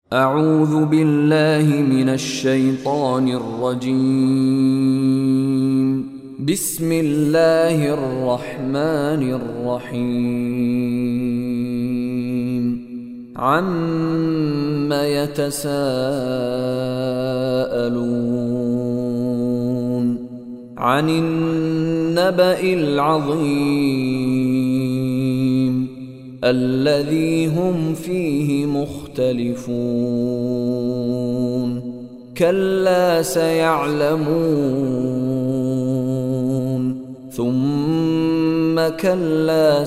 أعوذ بالله من الشيطان الرجيم. بسم الله الرحمن الرحيم. عَمَّ يتساءلون عن النبأ العظيم الذي هم فيه مختلفون كلا سيعلمون ثم كلا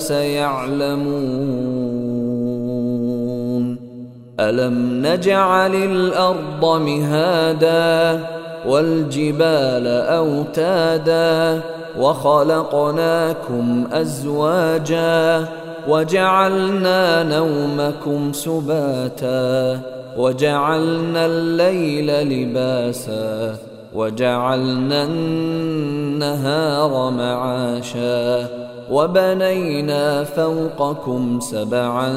سيعلمون ألم نجعل الأرض مهادا والجبال أوتادا وخلقناكم أزواجا وجعلنا نومكم سباتا وجعلنا الليل لباسا وجعلنا النهار معاشا وبنينا فوقكم سبعا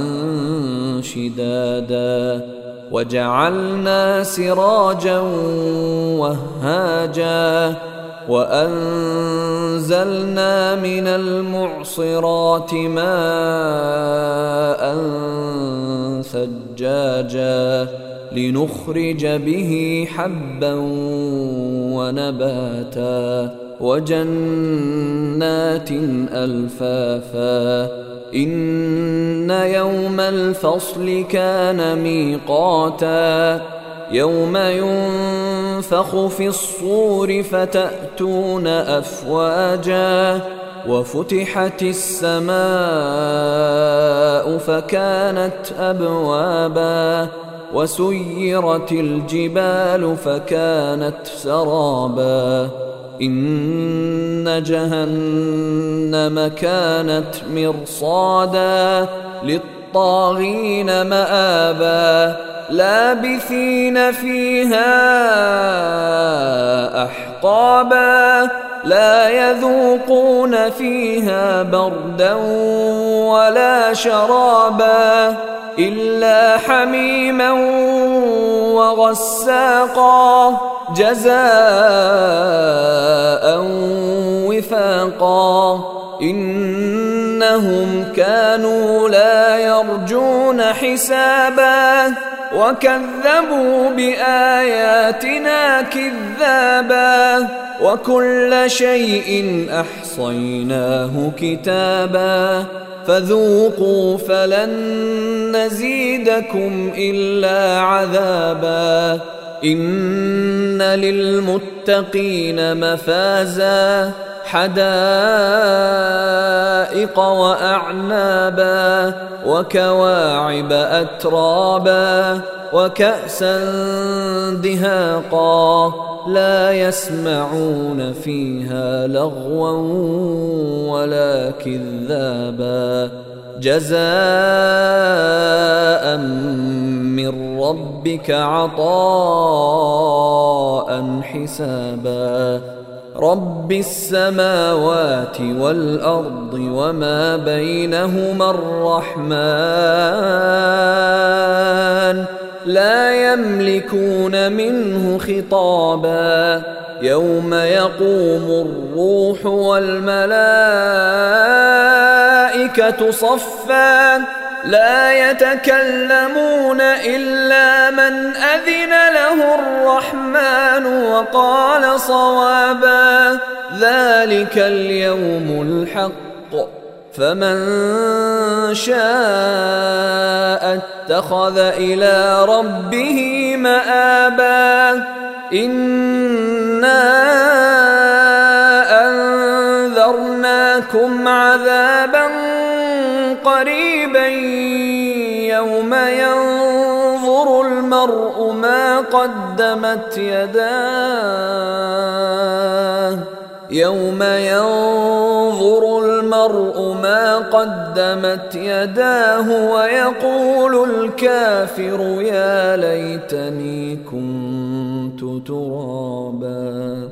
شدادا وجعلنا سراجا وهاجا وأنزلنا من المعصرات ماء ثجاجا لنخرج به حبا ونباتا وجنات ألفافا إن يوم الفصل كان ميقاتا يوم ينفخ في الصور فتأتون أفواجا وفتحت السماء فكانت أبوابا وسيرت الجبال فكانت سرابا إن جهنم كانت مرصادا للطاغين مآبا لابثين فيها أحقابا لا يذوقون فيها بردا ولا شرابا إلا حميما وغساقا جزاء وفاقا إنهم كانوا لا يرجون حسابا وكذبوا بآياتنا كذابا وكل شيء أحصيناه كتابا فذوقوا فلن نزيدكم إلا عذابا إن للمتقين مفازا حدائق وأعنابا وكواعب أترابا وكأسا دهاقا لا يسمعون فيها لغوا ولا كذابا جزاء من ربك عطاء حسابا رب السماوات والأرض وما بينهما الرحمن لا يملكون منه خطابا يوم يقوم الروح والملائكة صفا لا يتكلمون إلا من أذن له الرحمن وقال صوابا ذلك اليوم الحق فمن شاء اتخذ إلى ربه مآبا إنا أنذرناكم عذابا قريبا يوم ينظر المرء ما قدمت يداه يوم ينظر المرء ما قدمت يداه ويقول الكافر يا ليتني كنت ترابا.